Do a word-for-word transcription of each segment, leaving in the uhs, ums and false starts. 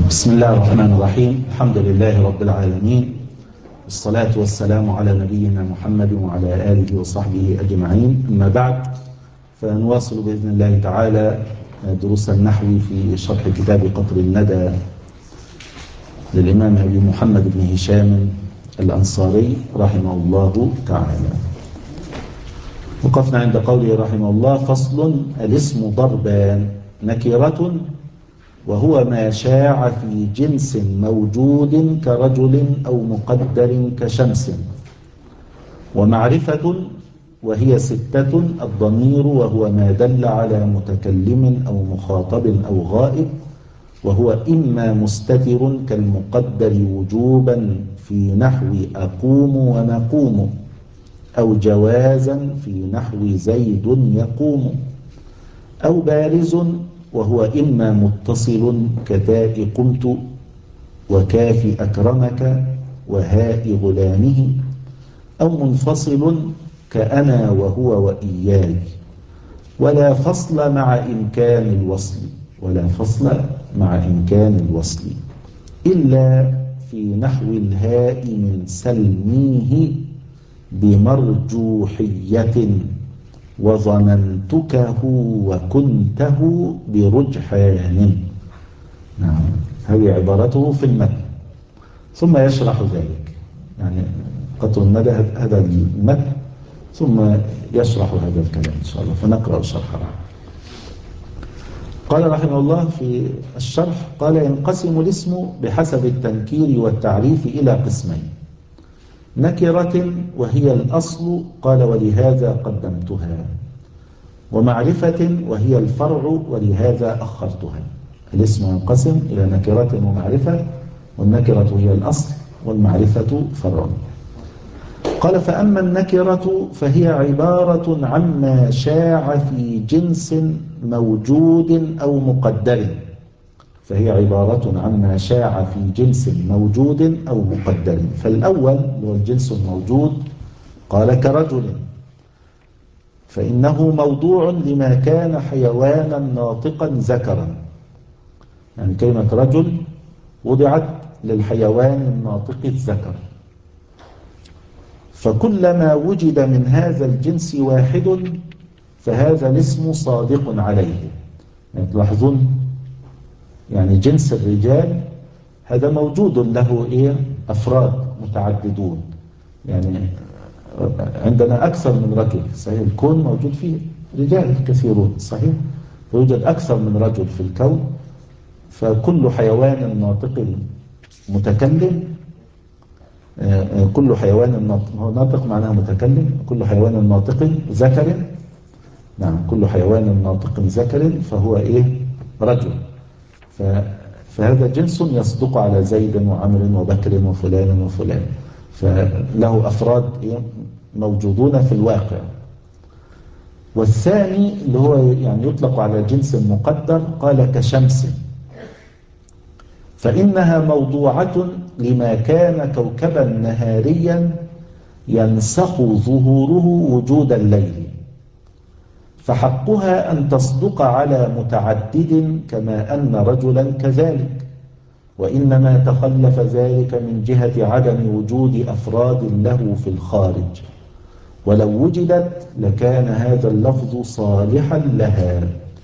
بسم الله الرحمن الرحيم. الحمد لله رب العالمين، والصلاة والسلام على نبينا محمد وعلى آله وصحبه أجمعين. أما بعد، فنواصل بإذن الله تعالى دروس النحو في شرح كتاب قطر الندى للإمام أبي محمد بن هشام الأنصاري رحمه الله تعالى. وقفنا عند قوله رحمه الله: فصل: الاسم ضربان: نكرة وهو ما شاع في جنس موجود كرجل أو مقدر كشمس، ومعرفة وهي ستة: الضمير وهو ما دل على متكلم أو مخاطب أو غائب، وهو إما مستتر كالمقدر وجوبا في نحو أقوم ونقوم، أو جوازا في نحو زيد يقوم، أو بارز وهو إما متصل كتاء قمت وكاف أكرمك وهاء غلامه، أو منفصل كأنا وهو وإياي، ولا فصل مع إمكان الوصل ولا فصل مع إمكان الوصل إلا في نحو الهاء من سلميه بمرجوحية وظننتكه وكنته برجحان. نعم، هذه عبارته في المتن، ثم يشرح ذلك. يعني قطر الندى هذا المتن ثم يشرح هذا الكلام إن شاء الله، فنقرأ الشرح. قال رحمه الله في الشرح: قال: ينقسم الاسم بحسب التنكير والتعريف إلى قسمين: نكرة وهي الأصل، قال ولهذا قدمتها، ومعرفة وهي الفرع ولهذا أخرتها. الاسم ينقسم إلى نكرة ومعرفة، والنكرة هي الأصل والمعرفة فرع. قال: فأما النكرة فهي عبارة عما شاع في جنس موجود أو مقدر فهي عبارة عما شاع في جنس موجود أو مقدر. فالأول هو الجنس الموجود، قال كرجل، فإنه موضوع لما كان حيوانا ناطقا ذكرا. يعني كلمة رجل وضعت للحيوان الناطق الذكر، فكلما وجد من هذا الجنس واحد فهذا الاسم صادق عليه. يعني تلاحظون، يعني جنس الرجال هذا موجود له إيه؟ أفراد متعددون. يعني عندنا أكثر من رجل، صحيح الكون موجود فيه رجال كثيرون، صحيح، يوجد أكثر من رجل في الكون. فكل حيوان ناطق متكلم، كل حيوان ناطق، هو ناطق معناه متكلم، كل حيوان ناطق ذكر، نعم، كل حيوان ناطق ذكر فهو إيه؟ رجل. فهذا جنس يصدق على زيد وعمر وبكر وفلان وفلان، فله أفراد موجودون في الواقع. والثاني اللي هو يعني يطلق على جنس مقدر، قال كشمس، فإنها موضوعة لما كان كوكبا نهاريا ينسخ ظهوره وجود الليل، فحقها أن تصدق على متعدد كما أن رجلا كذلك، وإنما تخلف ذلك من جهة عدم وجود أفراد له في الخارج، ولو وجدت لكان هذا اللفظ صالحا لها،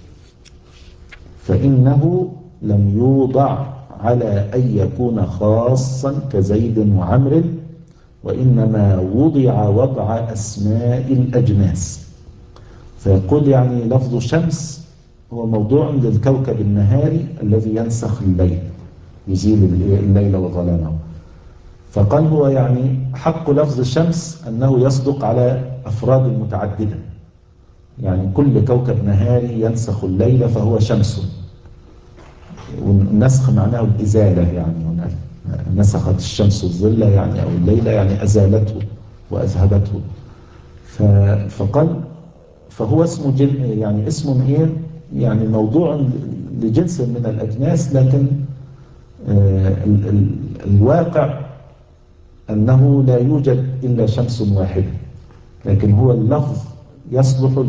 فإنه لم يوضع على أن يكون خاصا كزيد وعمر، وإنما وضع وضع أسماء الأجناس. فيقول يعني لفظ شمس هو موضوع للكوكب النهاري الذي ينسخ الليل، يزيل الليل وظلامه. فقال هو يعني حق لفظ الشمس أنه يصدق على أفراد متعددة، يعني كل كوكب نهاري ينسخ الليل فهو شمس. والنسخ معناه الإزالة، يعني نسخت الشمس الظل يعني أو الليل، يعني أزالته وأذهبته. فقال فهو اسم جن، يعني اسم إيه؟ يعني موضوع لجنس من الأجناس، لكن ال ال الواقع أنه لا يوجد إلا شمس واحدة، لكن هو اللفظ يصلح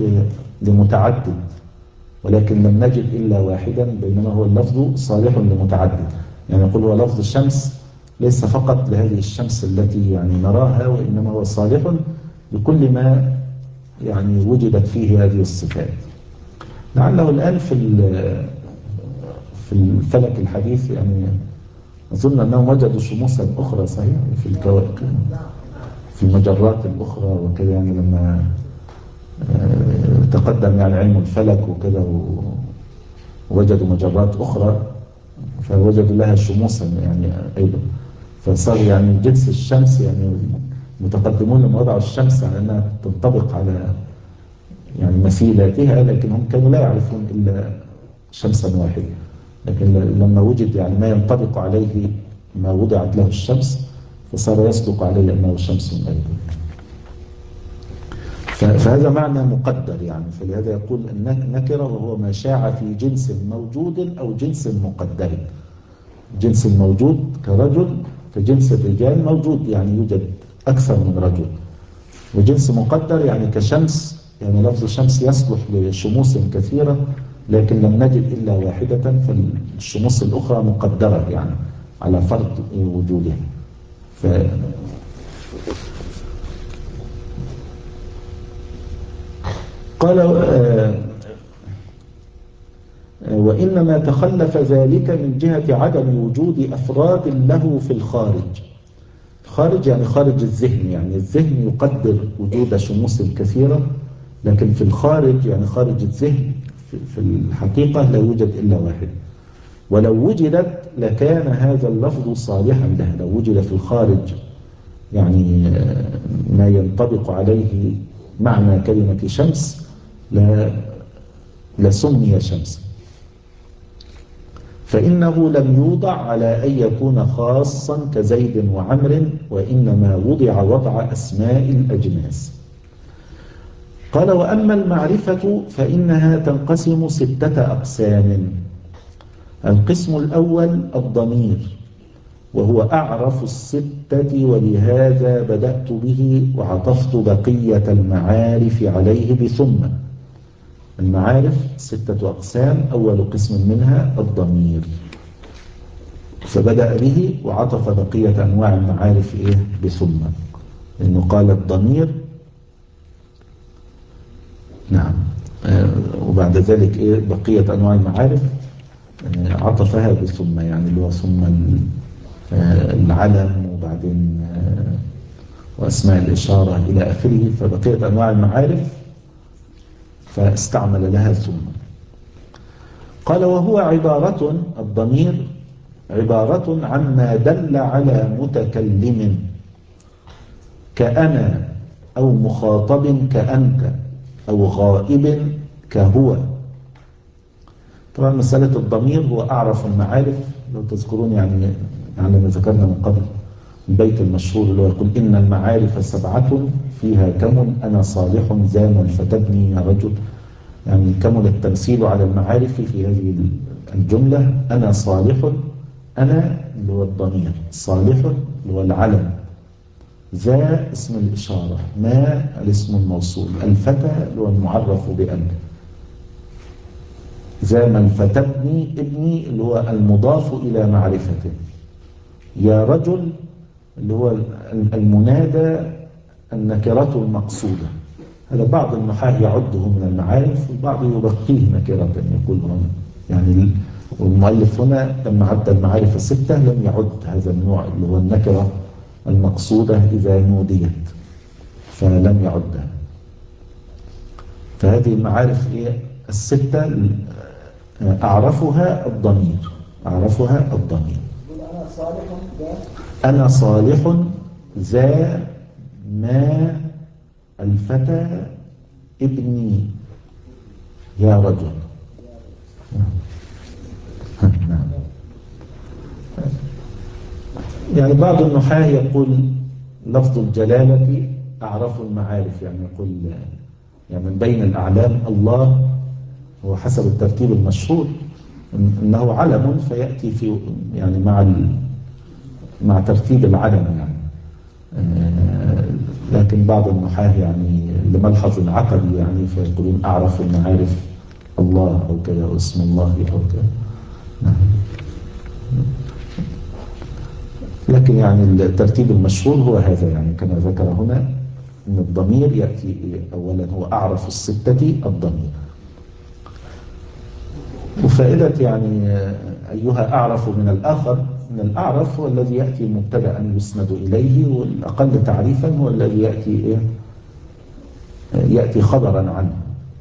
لمتعدد، ولكن لم نجد إلا واحدا، بينما هو اللفظ صالح لمتعدد. يعني يقول هو لفظ الشمس ليس فقط لهذه الشمس التي يعني نراها، وإنما هو صالح لكل ما يعني وجدت فيه هذه الصفات. لعله الآن في في الفلك الحديث يعني أظن أنهم وجدوا شموسا أخرى صحيح في الكواكب في المجرات الأخرى وكذا، يعني لما تقدم يعني علم الفلك وكذا ووجدوا مجرات أخرى فوجدوا لها شموسا يعني أيضا، فصار يعني جنس الشمس يعني متقدمون لما وضعوا الشمس على أنها تنطبق على يعني مثيلاتها، لكن هم كانوا لا يعرفون إلا شمسا واحدة، لكن لما وجد يعني ما ينطبق عليه ما وضعت له الشمس فصار يصدق عليه أنه شمس أيضا. فهذا معنى مقدر يعني، فلهذا يقول النكرة وهو ما شاع في جنس موجود أو جنس مقدر. جنس الموجود كرجل كجنس الرجال موجود يعني يوجد أكثر من رجل، وجنس مقدر يعني كشمس، يعني لفظ الشمس يصلح لشموس كثيرة لكن لم نجد إلا واحدة، فالشموس الأخرى مقدرة يعني على فرض وجودها. ف قال وإنما تخلف ذلك من جهة عدم وجود أفراد له في الخارج. خارج يعني خارج الذهن، يعني الذهن يقدر وجود شموس كثيرة، لكن في الخارج يعني خارج الذهن في الحقيقة لا يوجد إلا واحد. ولو وجدت لكان هذا اللفظ صالحا له، لو وجد في الخارج يعني ما ينطبق عليه معنى كلمة شمس لا لسمي شمس، فإنه لم يوضع على أن يكون خاصا كزيد وعمر، وإنما وضع وضع أسماء الأجناس. قال وأما المعرفة فإنها تنقسم ستة أقسام. القسم الأول الضمير، وهو أعرف الستة، ولهذا بدأت به وعطفت بقية المعارف عليه بثم. المعارف ستة أقسام، أول قسم منها الضمير، فبدأ به وعطف بقية أنواع المعارف إيه بثم، لأنه قال الضمير نعم آه وبعد ذلك إيه بقية أنواع المعارف آه عطفها بثم، يعني اللي هو ثم آه العلم وبعدين آه وأسماء الإشارة إلى آخره، فبقية أنواع المعارف فاستعمل لها ثم. قال وهو عبارة الضمير عبارة عما دل على متكلم كأنا، أو مخاطب كأنت، أو غائب كهو. طبعا مسألة الضمير هو أعرف المعارف، لو تذكرون يعني يعني ما ذكرنا من قبل البيت المشهور اللي هو يقول إن المعارف سبعة فيها كم أنا صالح زاما فتبني يا رجل، يعني كمل التمثيل على المعارف في هذه الجملة. أنا صالح، أنا اللي هو الضمير، صالح اللي هو العلم، ذا اسم الإشارة، ما الاسم الموصول، الفتى اللي هو المعرف بأن، ذا من فتبني ابني اللي هو المضاف إلى معرفته، يا رجل اللي هو المنادى النكرة المقصودة. هذا بعض النحاة يعده من المعارف والبعض يبقيه نكرة، يقول هنا يعني والمؤلف هنا لما عد المعارف الستة لم يعد هذا النوع اللي هو النكرة المقصودة إذا نوديت، فلم يعدها. فهذه المعارف الستة أعرفها الضمير، أعرفها الضمير. أنا صالح ذا ما الفتى ابني يا رجل. نعم. يعني بعض النحاة يقول لفظ الجلالة أعرف المعارف، يعني يقول يعني من بين الأعلام الله، هو حسب الترتيب المشهور إنه علم فيأتي في يعني مع مع ترتيب العلم يعني. لكن بعض النحاة يعني لملحظ العقل يعني فيقولون أعرف المعارف الله أو كذا، اسم الله أو كذا. لكن يعني الترتيب المشهور هو هذا، يعني كما ذكر هنا أن الضمير يأتي أولا، هو أعرف الستة الضمير. وفائدة يعني أيها أعرف من الآخر، من الأعرف هو الذي يأتي مبتدأ يسند إليه، والأقل تعريفا هو الذي يأتي إيه؟ يأتي خبرا عنه.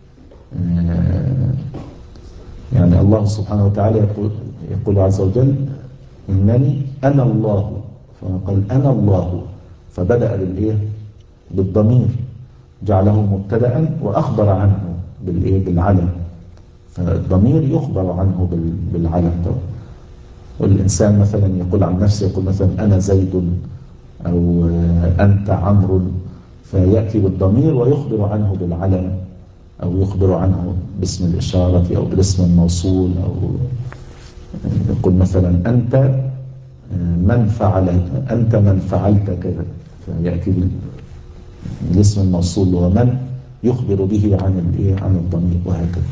يعني الله سبحانه وتعالى يقول, يقول عز وجل إنني أنا الله، فقال أنا الله، فبدأ بالإيه؟ بالضمير، جعله مبتدأ وأخبر عنه بالإيه؟ بالعلم. فالضمير يخبر عنه بالعلم ده. والإنسان مثلا يقول عن نفسه، يقول مثلا أنا زيد أو أنت عمرو، فيأتي بالضمير ويخبر عنه بالعلم، أو يخبر عنه باسم الإشارة أو باسم الموصول، أو يقول مثلا أنت من فعل، أنت من فعلت كذا، فيأتي بالاسم الموصول ومن يخبر به عن الإيه؟ عن الضمير، وهكذا.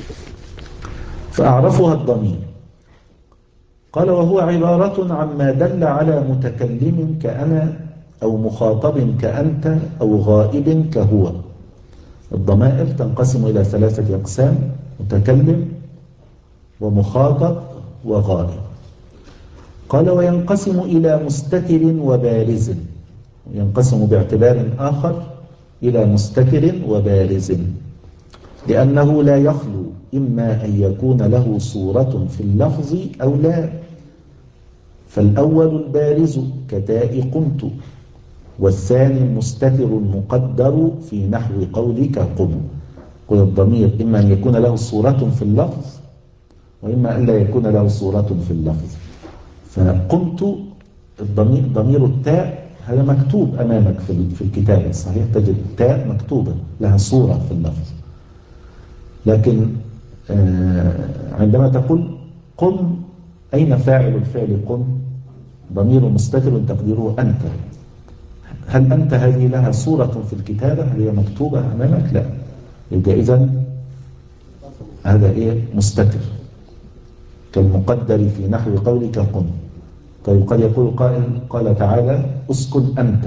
فأعرفها الضمير. قال وهو عبارة عما دل على متكلم كأنا، أو مخاطب كأنت، أو غائب كهو. الضمائر تنقسم إلى ثلاثة أقسام: متكلم ومخاطب وغائب. قال وينقسم إلى مستتر وبارز، ينقسم باعتبار آخر إلى مستتر وبارز، لأنه لا يخلو إما أن يكون له صورة في اللفظ أو لا. فالأول البارز كتاء قمت، والثاني المستتر المقدر في نحو قولك قم. قل الضمير إما أن يكون له صورة في اللفظ، وإما أن لا يكون له صورة في اللفظ. فقمت الضمير ضمير التاء هذا مكتوب أمامك في الكتابة، صحيح تجد التاء مكتوبة لها صورة في اللفظ، لكن عندما تقول قم، أين فاعل الفعل قم؟ ضمير مستتر تقديره أنت. هل أنت هذه لها صورة في الكتابة؟ هل هي مكتوبة أمامك؟ لا. يبقى إذن هذا إيه؟ مستتر، كالمقدر في نحو قولك قم. طيب قد يقول قائل قال تعالى اسكن أنت،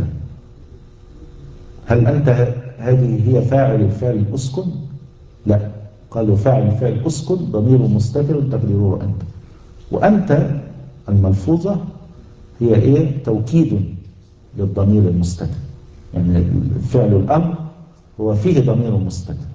هل أنت هذه هي فاعل الفعل اسكن؟ لا، قالوا فاعل الفعل اسكن ضمير مستتر تقديره أنت. وأنت الملفوظة هي إيه؟ توكيد للضمير المستتر، يعني فعل الأمر هو فيه ضمير مستتر،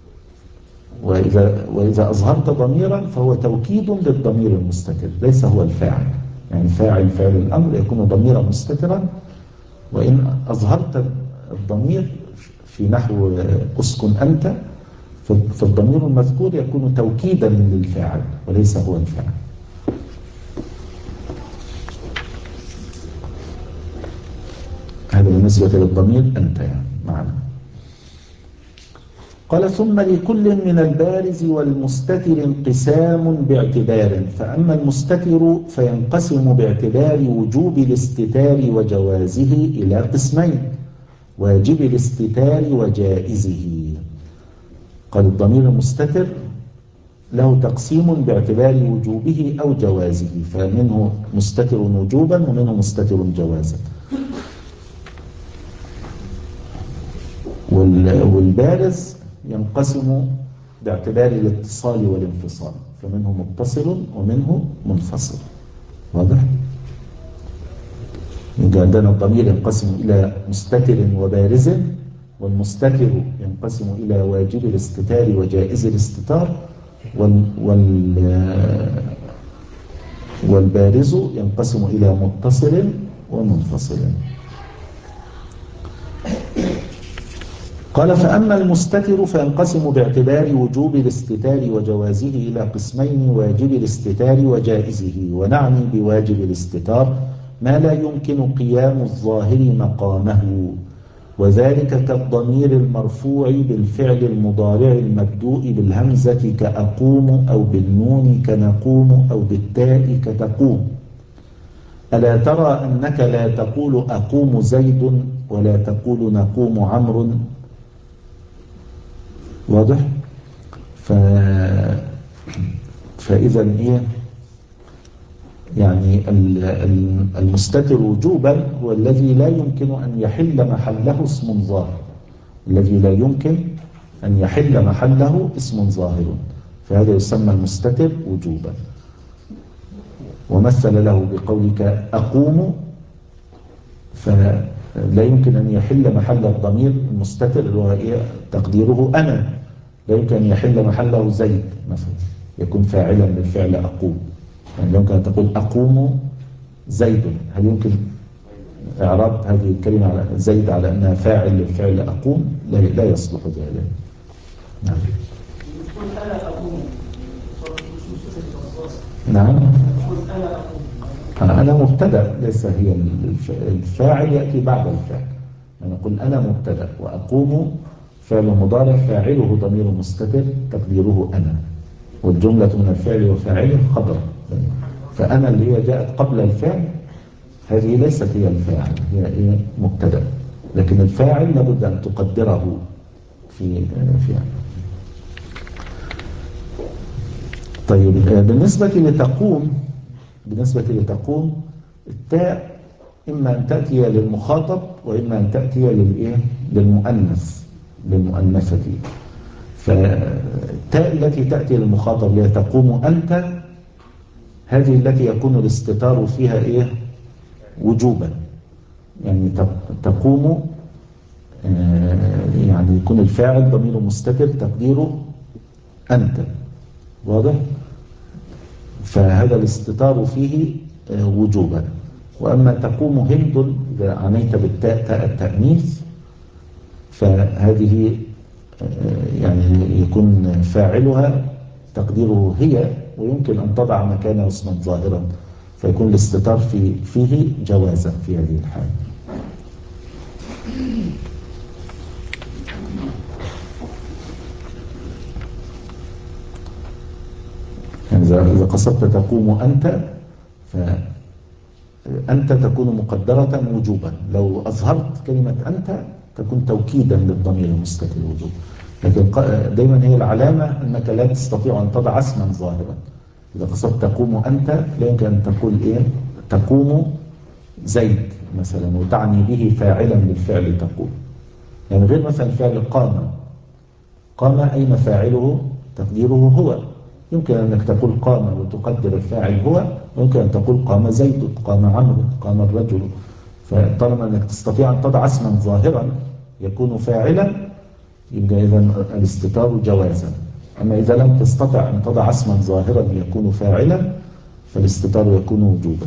وإذا, وإذا أظهرت ضميرا فهو توكيد للضمير المستتر، ليس هو الفاعل. يعني فاعل فعل الأمر يكون ضميرا مستترا، وإن أظهرت الضمير في نحو أسكن أنت فالضمير المذكور يكون توكيدا للفاعل وليس هو الفاعل. هذا بالنسبة للضمير أنت يعني معنا. قال ثم لكل من البارز والمستتر انقسام باعتبار، فأما المستتر فينقسم باعتبار وجوب الاستتار وجوازه إلى قسمين: واجب الاستتار وجائزه. قال الضمير المستتر له تقسيم باعتبار وجوبه أو جوازه، فمنه مستتر وجوبا ومنه مستتر جوازا. والبارز ينقسم باعتبار الاتصال والانفصال، فمنه متصل ومنه منفصل. واضح؟ يبقى عندنا الضمير ينقسم إلى مستتر وبارز، والمستتر ينقسم إلى واجب الاستتار وجائز الاستتار، وال وال والبارز ينقسم إلى متصل ومنفصل. قال فأما المستتر فينقسم باعتبار وجوب الاستتار وجوازه إلى قسمين: واجب الاستتار وجائزه. ونعني بواجب الاستتار ما لا يمكن قيام الظاهر مقامه، وذلك كالضمير المرفوع بالفعل المضارع المبدوء بالهمزة كأقوم، أو بالنون كنقوم، أو بالتاء كتقوم. ألا ترى أنك لا تقول أقوم زيد ولا تقول نقوم عمرو؟ واضح؟ ف... فإذا إيه؟ يعني المستتر وجوبا هو الذي لا يمكن أن يحل محله اسم ظاهر، الذي لا يمكن أن يحل محله اسم ظاهر، فهذا يسمى المستتر وجوبا. ومثل له بقولك أقوم، فلا يمكن أن يحل محل الضمير المستتر اللي هو تقديره أنا، لا يمكن أن يحل محله زيد مثلا يكون فاعلا للفعل أقوم. يعني يمكن أن تقول أقوم زيد، هل يمكن إعراب هذه الكلمة على زيد على أنها فاعل للفعل أقوم؟ لا, لا يصلح ذلك. نعم. نعم. أنا مبتدأ، ليس هي الفاعل يأتي بعد الفعل. أنا أقول أنا مبتدأ وأقوم فعل مضارع فاعله ضمير مستتر تقديره أنا، والجملة من الفعل وفاعله خبر، فأنا اللي هي جاءت قبل الفعل هذه ليست هي الفاعل، هي إيه؟ مبتدأ، لكن الفاعل لابد أن تقدره في في طيب. بالنسبة لتقوم بالنسبة لتقوم التاء إما أن تأتي للمخاطب وإما أن تأتي للإيه؟ للمؤنث للمؤنثة. فالتاء التي تأتي للمخاطب اللي تقوم أنت، هذه التي يكون الاستتار فيها إيه؟ وجوبا. يعني تقوم يعني يكون الفاعل ضمير مستتر تقديره أنت، واضح؟ فهذا الاستتار فيه وجوبا. وأما تقوم هند إذا عنيت بالتاء تاء التأنيث، فهذه يعني يكون فاعلها تقديره هي، ويمكن أن تضع مكانه اسما ظاهرا، فيكون الاستتار في فيه جوازا في هذه الحال. يعني إذا قصدت تقوم أنت، فأنت تكون مقدرة وجوبا. لو أظهرت كلمة أنت تكون توكيدا للضمير المستتر وجوبا، لكن دائما هي العلامة أنك لا تستطيع أن تضع اسما ظاهرا. إذا قصدت تقوم أنت لا يمكن أن تقول إيه؟ تقوم زيد مثلا وتعني به فاعلا للفعل تقوم، يعني غير مثلا فعل قام. قام أين فاعله؟ تقديره هو. يمكن أنك تقول قام وتقدر الفاعل هو، ويمكن أن تقول قام زيد، قام عمرو، قام الرجل. فطالما أنك تستطيع أن تضع اسما ظاهرا يكون فاعلا، يبقى إذن الاستتار جوازا. أما إذا لم تستطع أن تضع اسما ظاهرا يكون فاعلا فالاستتار يكون وجوبا.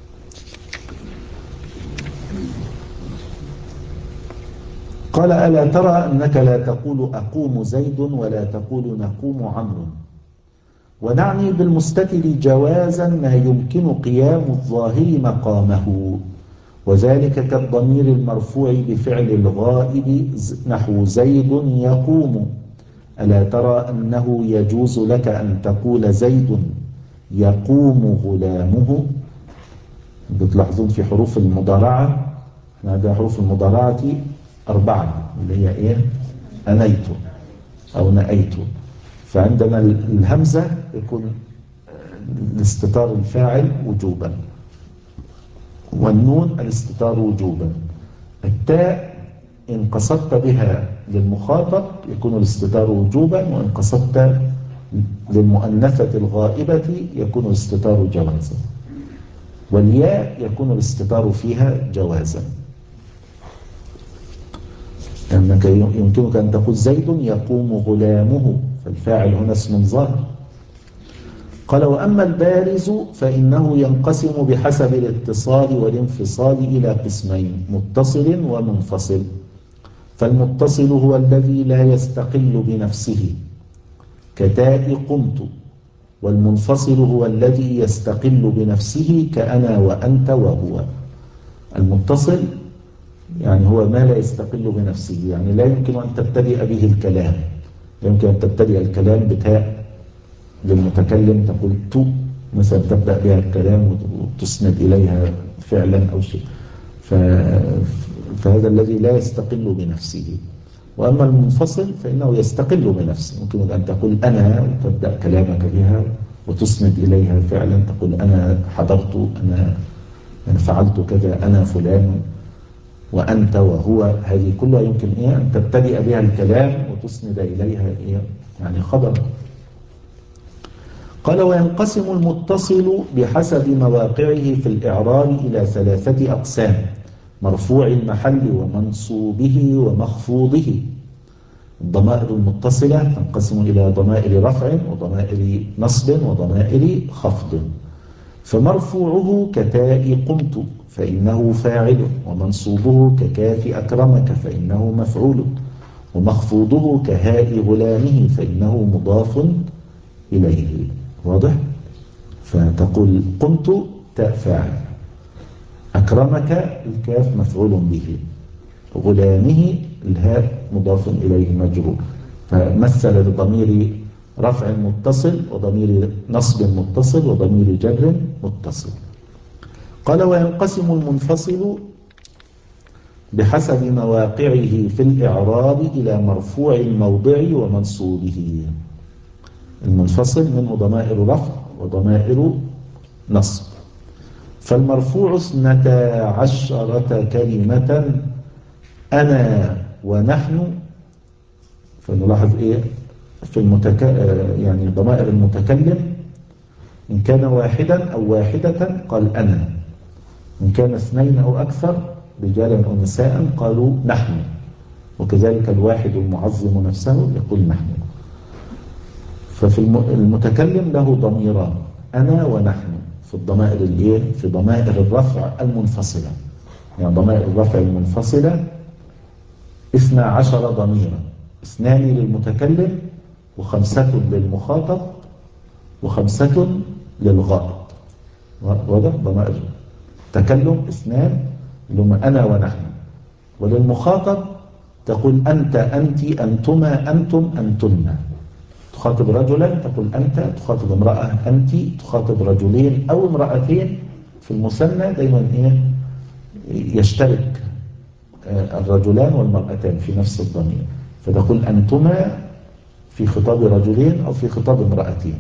قال ألا ترى أنك لا تقول أقوم زيد ولا تقول نقوم عمرو. ونعني بالمستتر جوازا ما يمكن قيام الظاهر مقامه، وذلك كالضمير المرفوع بفعل الغائب نحو زيد يقوم. ألا ترى أنه يجوز لك أن تقول زيد يقوم غلامه. بتلاحظون في حروف المضارعة هذا حروف المضارعة أربعة اللي هي إيه؟ أنيت أو نأيت. فعندنا الهمزة يكون الاستتار الفاعل وجوبا، والنون الاستتار وجوبا. التاء إن قصدت بها للمخاطب يكون الاستتار وجوبا، وإن قصدت للمؤنثة الغائبة يكون الاستتار جوازا. والياء يكون الاستتار فيها جوازا، لأنك يمكنك أن تقول زيد يقوم غلامه، فالفاعل هنا اسم ظاهر. قال وأما البارز فإنه ينقسم بحسب الاتصال والانفصال إلى قسمين: متصل ومنفصل. فالمتصل هو الذي لا يستقل بنفسه كتاء قمت، والمنفصل هو الذي يستقل بنفسه كأنا وأنت وهو. المتصل يعني هو ما لا يستقل بنفسه، يعني لا يمكن أن تبتدئ به الكلام. لا يمكن أن تبتدئ الكلام بتاء للمتكلم تقول تو مثلا تبدأ بها الكلام وتسند إليها فعلا أو شيء، فهذا الذي لا يستقل بنفسه. وأما المنفصل فإنه يستقل بنفسه، ممكن أن تقول أنا وتبدأ كلامك بها وتسند إليها فعلا، تقول أنا حضرت، أنا أنا فعلت كذا، أنا فلان، وأنت وهو. هذه كلها يمكن إيه أن تبتدئ بها الكلام وتسند إليها إيه يعني خبر. قال وينقسم المتصل بحسب مواقعه في الإعراب إلى ثلاثة أقسام: مرفوع المحل ومنصوبه ومخفوضه. الضمائر المتصلة تنقسم إلى ضمائر رفع وضمائر نصب وضمائر خفض. فمرفوعه كتاء قمت فإنه فاعل، ومنصوبه ككاف أكرمك فإنه مفعول، ومخفوضه كهاء غلامه فإنه مضاف إليه. واضح؟ فتقول قمت تاء فاعل، أكرمك الكاف مفعول به، غلامه الهاء مضاف إليه مجرور. فمثل لضمير رفع متصل وضمير نصب متصل وضمير جر متصل. قال وينقسم المنفصل بحسب مواقعه في الإعراب إلى مرفوع الموضع ومنصوبه. المنفصل منه ضمائر رفع وضمائر نصب. فالمرفوع اثنتا عشرة كلمة أنا ونحن. فنلاحظ إيه في المتك... يعني ضمائر المتكلم، إن كان واحدا أو واحدة قال أنا، إن كان اثنين أو أكثر رجالا أو نساء قالوا نحن، وكذلك الواحد المعظم نفسه يقول نحن. ففي المتكلم له ضميران أنا ونحن في الضمائر الإيه في ضمائر الرفع المنفصلة. يعني ضمائر الرفع المنفصلة اثنا عشر ضميرا، اثنان للمتكلم وخمسة للمخاطب وخمسة للغائب. واضح؟ ضمائر تكلم اثنان اللي هم أنا ونحن، وللمخاطب تقول أنت أنت أنتما أنتم أنتن. تخاطب رجلا تقول أنت، تخاطب امرأة أنت، تخاطب رجلين أو امرأتين. في المثنى دايما إيه يشترك الرجلان والمرأتان في نفس الضمير، فتقول أنتما في خطاب رجلين أو في خطاب امرأتين.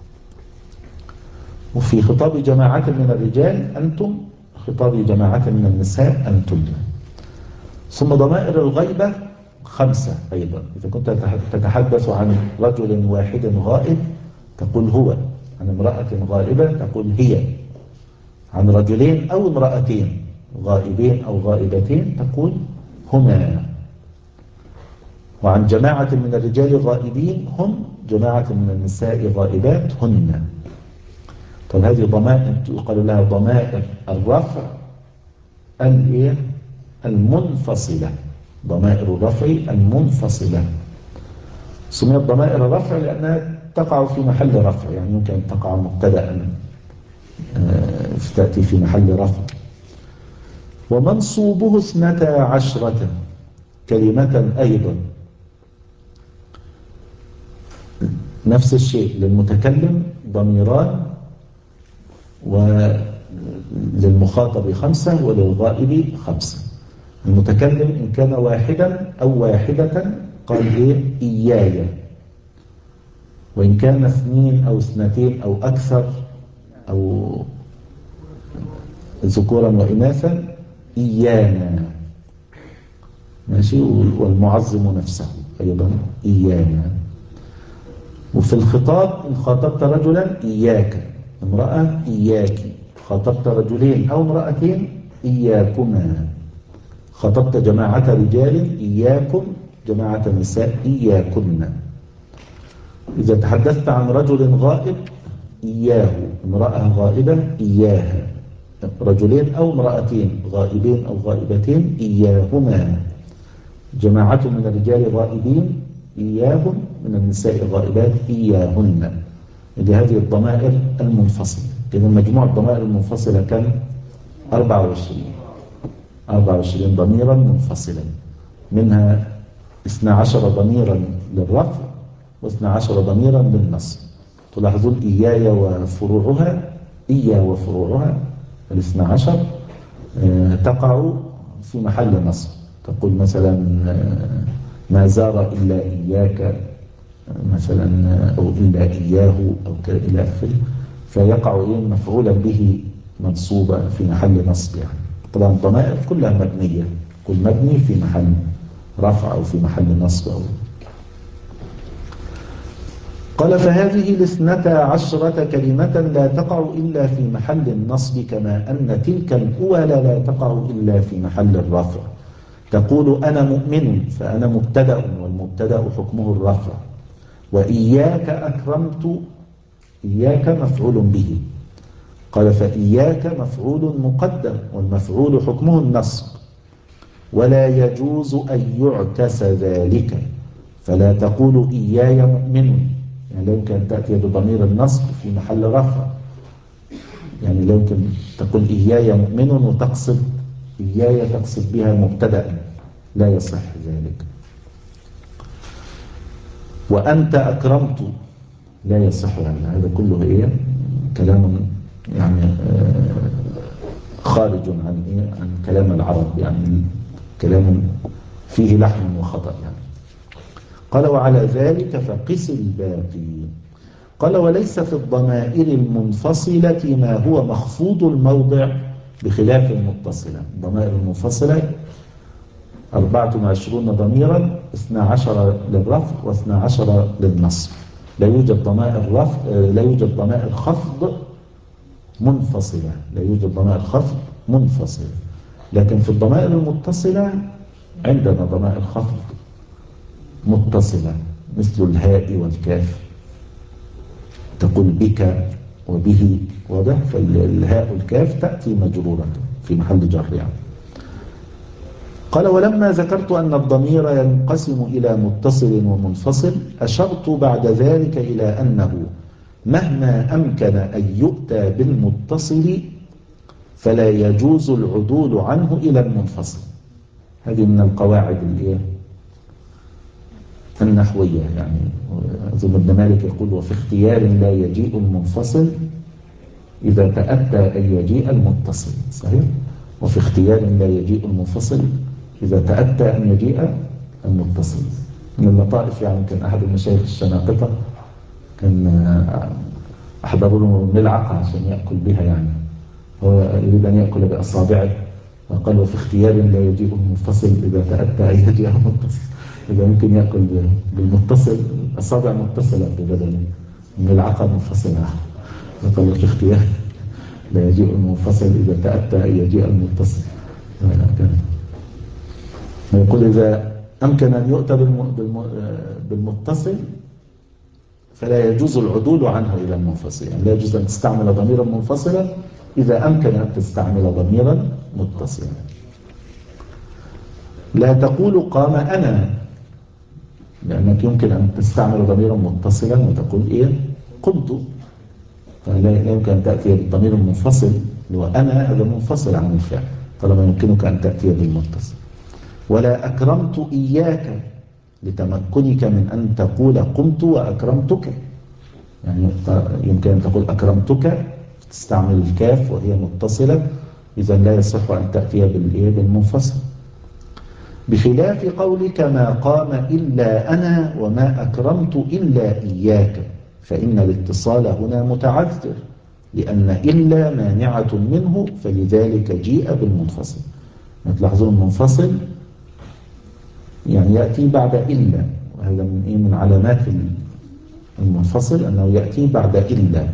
وفي خطاب جماعة من الرجال أنتم، خطاب جماعة من النساء أنتم. ثم ضمائر الغيبة خمسة أيضا. إذا كنت تتحدث عن رجل واحد غائب تقول هو، عن امرأة غائبة تقول هي، عن رجلين أو امرأتين غائبين أو غائبتين تقول هما، وعن جماعة من الرجال غائبين هم، جماعة من النساء غائبات هن. طب هذه ضمائر يقال لها ضمائر الرفع الايه المنفصلة، ضمائر الرفع المنفصلة. سميت ضمائر الرفع لأنها تقع في محل رفع، يعني يمكن أن تقع مبتدأ تأتي في محل رفع. ومنصوبه اثنتا عشرة كلمة أيضا، نفس الشيء، للمتكلم ضميران وللمخاطب خمسة وللغائب خمسة. المتكلم إن كان واحدا أو واحدة قال إيه إياي، وإن كان اثنين أو اثنتين أو أكثر أو ذكورا وإناثا إيانا، ماشي. والمعظم نفسه أيضا إيانا. وفي الخطاب إن خاطبت رجلا إياك، امرأة إياك، خاطبت رجلين أو امرأتين إياكما، خاطبت جماعة رجال إياكم، جماعة نساء إياكن. إذا تحدثت عن رجل غائب إياه، امرأة غائبة إياها، رجلين أو امرأتين غائبين أو غائبتين إياهما، جماعة من الرجال غائبين إياهم، من النساء غائبات إياهن. إذا هذه الضمائر المنفصلة. إذا مجموع الضمائر المنفصلة كم؟ أربعة وعشرين أربعة وعشرين ضميرا منفصلا، منها اثنا عشر ضميرا للرفع واثنا عشر ضميرا للنصب. تلاحظون إياي وفروعها، إيا وفروعها الاثنى عشر تقع في محل نصب. تقول مثلا ما زار إلا إياك، مثلا أو إلا إياه أو إلى آخره، فيقع إيه مفعولا به منصوبة في محل نصب. يعني طبعا الضمائر كلها مبنية، كل مبني في محل رفع أو في محل نصب أو. قال فهذه الاثنتا عشرة كلمة لا تقع إلا في محل النصب، كما أن تلك الأولى لا تقع إلا في محل الرفع. تقول أنا مؤمن، فأنا مبتدأ، والمبتدأ حكمه الرفع. وإياك أكرمت، إياك مفعول به. قال فإياك مفعول مقدم، والمفعول حكمه النصب. ولا يجوز أن يعكس ذلك، فلا تقول إياي مؤمن، يعني لا يمكن أن تأتي بضمير النصب في محل رفع. يعني لا يمكن تقول إياي مؤمن وتقصد إياي تقصد بها مبتدأ، لا يصح ذلك. وأنت أكرمت لا يصح، يعني هذا كله إيه كلام يعني خارج عن إيه عن كلام العرب، يعني كلام فيه لحن وخطأ يعني. قال وعلى ذلك فقس الباقي. قال وليس في الضمائر المنفصلة ما هو مخفوض الموضع بخلاف المتصلة. الضمائر المنفصلة أربعة وعشرون ضميرا، اثنا عشر للرفع واثنا عشر للنصب. لا يوجد ضمائر رفع، لا يوجد ضمائر خفض منفصلة، لا يوجد ضمائر خفض منفصلة. لكن في الضمائر المتصلة عندنا ضمائر خفض متصلة مثل الهاء والكاف، تقول بك وبه، واضح؟ فالهاء والكاف تأتي مجرورة في محل جر يعني. قال ولما ذكرت أن الضمير ينقسم إلى متصل ومنفصل، أشرت بعد ذلك إلى أنه مهما أمكن أن يؤتى بالمتصل فلا يجوز العدول عنه إلى المنفصل. هذه من القواعد النحوية يعني. أظن ابن مالك يقول وفي اختيار لا يجيء المنفصل إذا تأتى أن يجيء المتصل، صحيح؟ وفي اختيار لا يجيء المنفصل إذا تأتى أن يجيء المتصل. من اللطائف يعني كان أحد المشايخ الشناقطة كان أحضروا له ملعقة عشان يأكل بها، يعني هو يريد أن يأكل بأصابعه، فقال وفي اختيار لا يجيء المنفصل إذا تأتى أن يجيء المتصل. إذا ممكن يأكل بالمتصل، أصابع متصلة ببدل ملعقة منفصلة. فقال في اختيار لا يجيء المنفصل إذا تأتى أن يجيء المتصل. يقول إذا أمكن أن يؤتى بالمتصل فلا يجوز العدول عنه إلى المنفصل، يعني لا يجوز أن تستعمل ضميرا منفصلا إذا أمكن أن تستعمل ضميرا متصلا. لا تقول قام أنا، لأنك يمكن أن تستعمل ضميرا متصلا وتقول إيه قمت، فلا يمكن أن تأتي بالضمير المنفصل اللي هو أنا، هذا منفصل عن الفعل، طالما يمكنك أن تأتي بالمتصل. ولا أكرمت إياك لتمكنك من أن تقول قمت وأكرمتك، يعني يمكن أن تقول أكرمتك تستعمل الكاف وهي متصلة، إذا لا يصح أن تأتي بالمنفصل. بخلاف قولك ما قام إلا أنا وما أكرمت إلا إياك، فإن الاتصال هنا متعذر لأن إلا مانعة منه، فلذلك جيء بالمنفصل. تلاحظون المنفصل يعني يأتي بعد إلا، وهذا من إيه من علامات المنفصل أنه يأتي بعد إلا.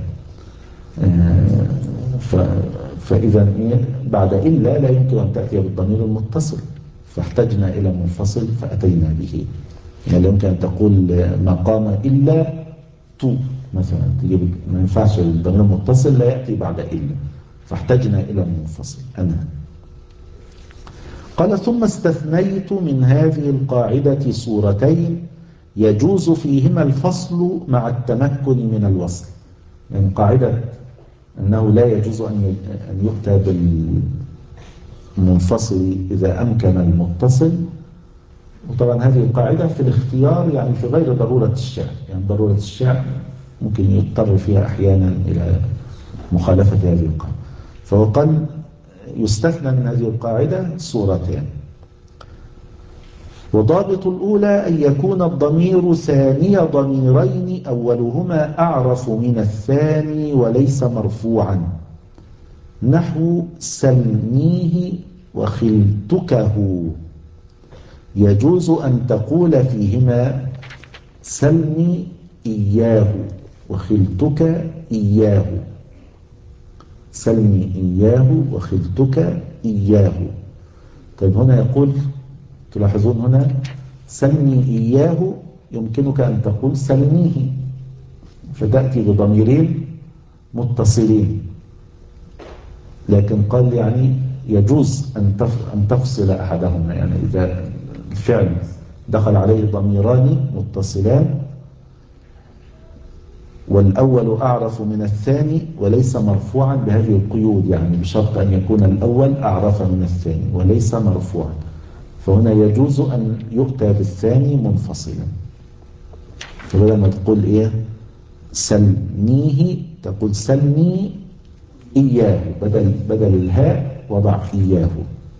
فإذا إيه بعد إلا لا يمكن أن تأتي بالضمير المتصل، فاحتجنا إلى منفصل فأتينا به. يعني لا يمكن أن تقول ما قام إلا تو مثلا، تجيب ما ينفعش الضمير المتصل لا يأتي بعد إلا، فاحتجنا إلى منفصل أنا. قال ثم استثنيت من هذه القاعدة صورتين يجوز فيهما الفصل مع التمكن من الوصل. يعني قاعدة أنه لا يجوز أن يؤتى بالمنفصل إذا أمكن المتصل، وطبعا هذه القاعدة في الاختيار يعني في غير ضرورة الشعر، يعني ضرورة الشعر ممكن يضطر فيها أحيانا إلى مخالفة هذه القاعدة. فهو قال يستثنى من هذه القاعدة صورتين. وضابط الأولى أن يكون الضمير ثاني ضميرين أولهما أعرف من الثاني وليس مرفوعا، نحو سلنيه وخلتكه. يجوز أن تقول فيهما سلني إياه وخلتك إياه، سلني إياه وخلتك إياه. طيب هنا يقول، تلاحظون هنا سلني إياه يمكنك أن تقول سلنيه، فتأتي بضميرين متصلين، لكن قال يعني يجوز أن تفصل أحدهما، يعني إذا الفعل دخل عليه ضميران متصلان والأول أعرف من الثاني وليس مرفوعا بهذه القيود، يعني بشرط أن يكون الأول أعرف من الثاني وليس مرفوعا، فهنا يجوز أن يؤتى بالثاني منفصلا. فبدل ما تقول إيه سلنيه تقول سلني إياه، بدل, بدل الهاء وضع إياه.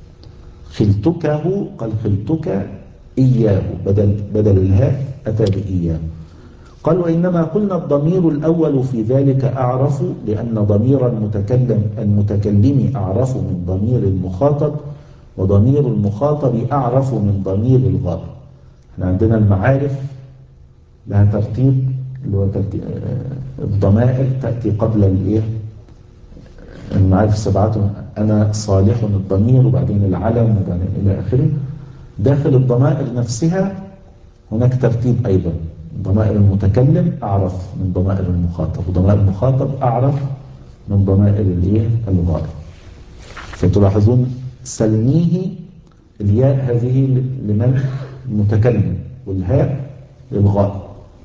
خلتكه قال خلتك إياه، بدل, بدل الهاء أتى بإياه. قال وإنما قلنا الضمير الأول في ذلك أعرف لأن ضمير المتكلم المتكلم أعرف من ضمير المخاطب، وضمير المخاطب أعرف من ضمير الغائب. احنا عندنا المعارف لها ترتيب، اللي هو ترتيب الضمائر تأتي قبل الايه المعارف سبعة، أنا صالح الضمير وبعدين العلم وبعدين إلى آخره. داخل الضمائر نفسها هناك ترتيب أيضا، ضمائر المتكلم أعرف من ضمائر المخاطب، وضمائر المخاطب أعرف من ضمائر الايه الغائب. فتلاحظون سلنيه الياء هذه لمن المتكلم والهاء للغائب،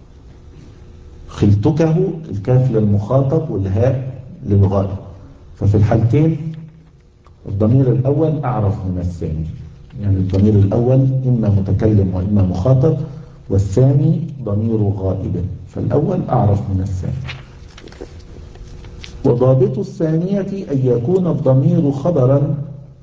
خلتكه الكاف للمخاطب والهاء للغائب. ففي الحالتين الضمير الأول أعرف من الثاني، يعني الضمير الأول إما متكلم وإما مخاطب، والثاني ضمير غائب، فالأول أعرف من الثاني. وضابط الثانية أن يكون الضمير خبرا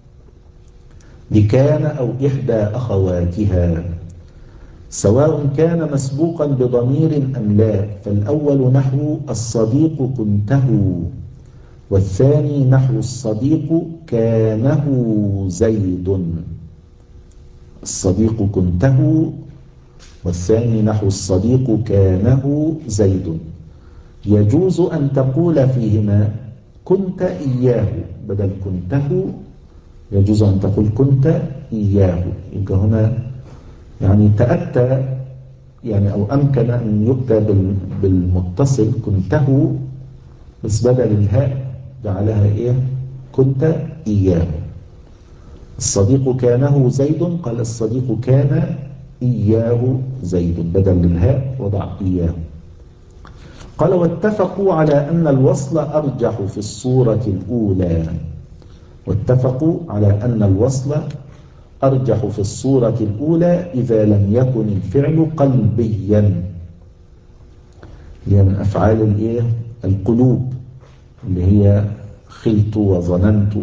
لكان أو إحدى أخواتها، سواء كان مسبوقا بضمير أم لا. فالأول نحو الصديق كنته، والثاني نحو الصديق كانه زيد. الصديق كنته والثاني نحو الصديق كانه زيد. يجوز أن تقول فيهما كنت إياه بدل كنته، يجوز أن تقول كنت إياه. يبقى هنا يعني تأتى يعني أو أمكن أن يؤتى بالمتصل كنته، بس بدل الهاء جعلها إيه كنت إياه. الصديق كانه زيد قال الصديق كان إياه زيد، بدل الهاء وضع إياه. قال واتفقوا على أن الوصل أرجح في الصورة الأولى، واتفقوا على أن الوصل أرجح في الصورة الأولى إذا لم يكن الفعل قلبيا، اللي من أفعال الإيه القلوب، اللي هي خلت وظننت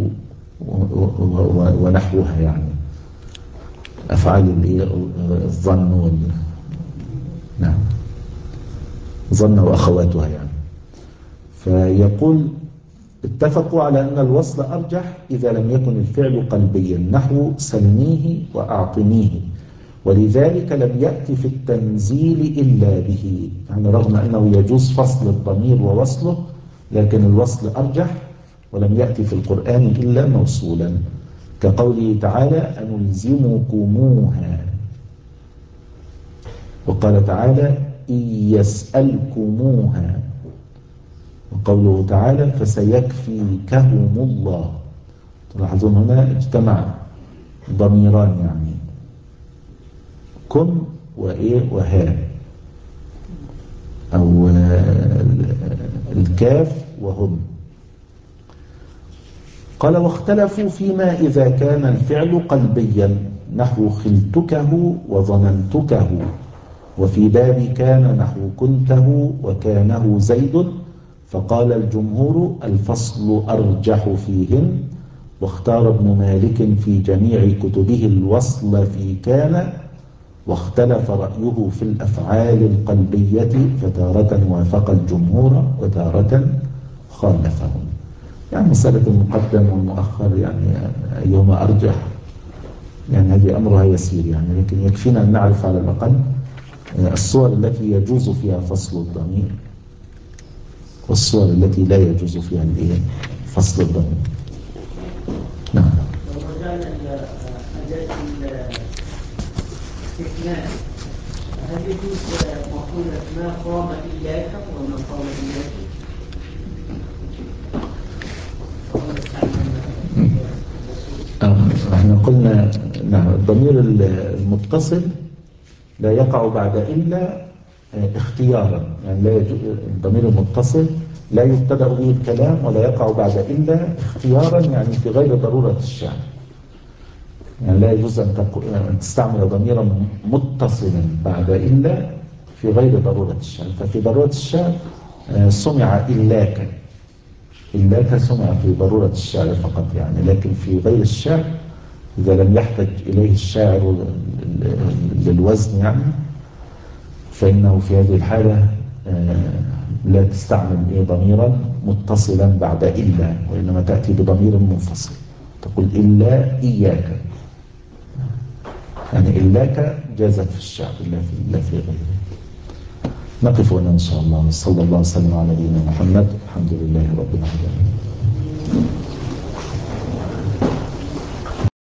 ونحوها، يعني أفعال الظن وال... نعم ظن وأخواتها يعني. فيقول اتفقوا على أن الوصل أرجح إذا لم يكن الفعل قلبيا، نحو سلنيه وأعطنيه، ولذلك لم يأتي في التنزيل إلا به، يعني رغم أنه يجوز فصل الضمير ووصله لكن الوصل أرجح، ولم يأتي في القرآن إلا موصولا، كقوله تعالى أنلزمكموها، وقال تعالى إن يسألكموها، وقوله تعالى فسيكفيكهم الله. تلاحظون هنا اجتمع ضميران، يعني كم وإيه وها، أو الكاف وهم. قال واختلفوا فيما إذا كان الفعل قلبيا، نحو خلتكه وظننتكه، وفي باب كان نحو كنته وكانه زيد. فقال الجمهور الفصل أرجح فيهن، واختار ابن مالك في جميع كتبه الوصل في كان واختلف رأيه في الأفعال القلبية فتارة وافق الجمهور وتارة خالفهم. يعني مسألة المقدم والمؤخر يعني أيهما أرجح، يعني هذه أمرها يسير يعني، لكن يكفينا أن نعرف على الأقل الصور التي يجوز فيها فصل الضمير والصور التي لا يجوز فيها فصل الضمير. نعم. لو رجعنا إلى أداة الاستثناء، هل يجوز مقولة ما قام إياك وما قام إياك؟ احنا قلنا نعم الضمير المتصل لا يقع بعد إلا اختيارا، يعني لا يجوز الضمير المتصل لا يبتدأ به الكلام ولا يقع بعد إلا اختيارا، يعني في غير ضرورة الشعر. يعني لا يجوز أن تستعمل ضميرا متصلا بعد إلا في غير ضرورة الشعر. ففي ضرورة الشعر سمع إلاك، إلاك سمع في ضرورة الشعر فقط يعني، لكن في غير الشعر إذا لم يحتج إليه الشاعر للوزن يعني، فإنه في هذه الحالة لا تستعمل إيه ضميرا متصلا بعد إلا، وإنما تأتي بضمير منفصل تقول إلا إياك، يعني إلاك جازت في الشعر إلا في, إلا في غيره. نقف هنا إن شاء الله. صلى الله وسلم على نبينا محمد. الحمد لله رب العالمين.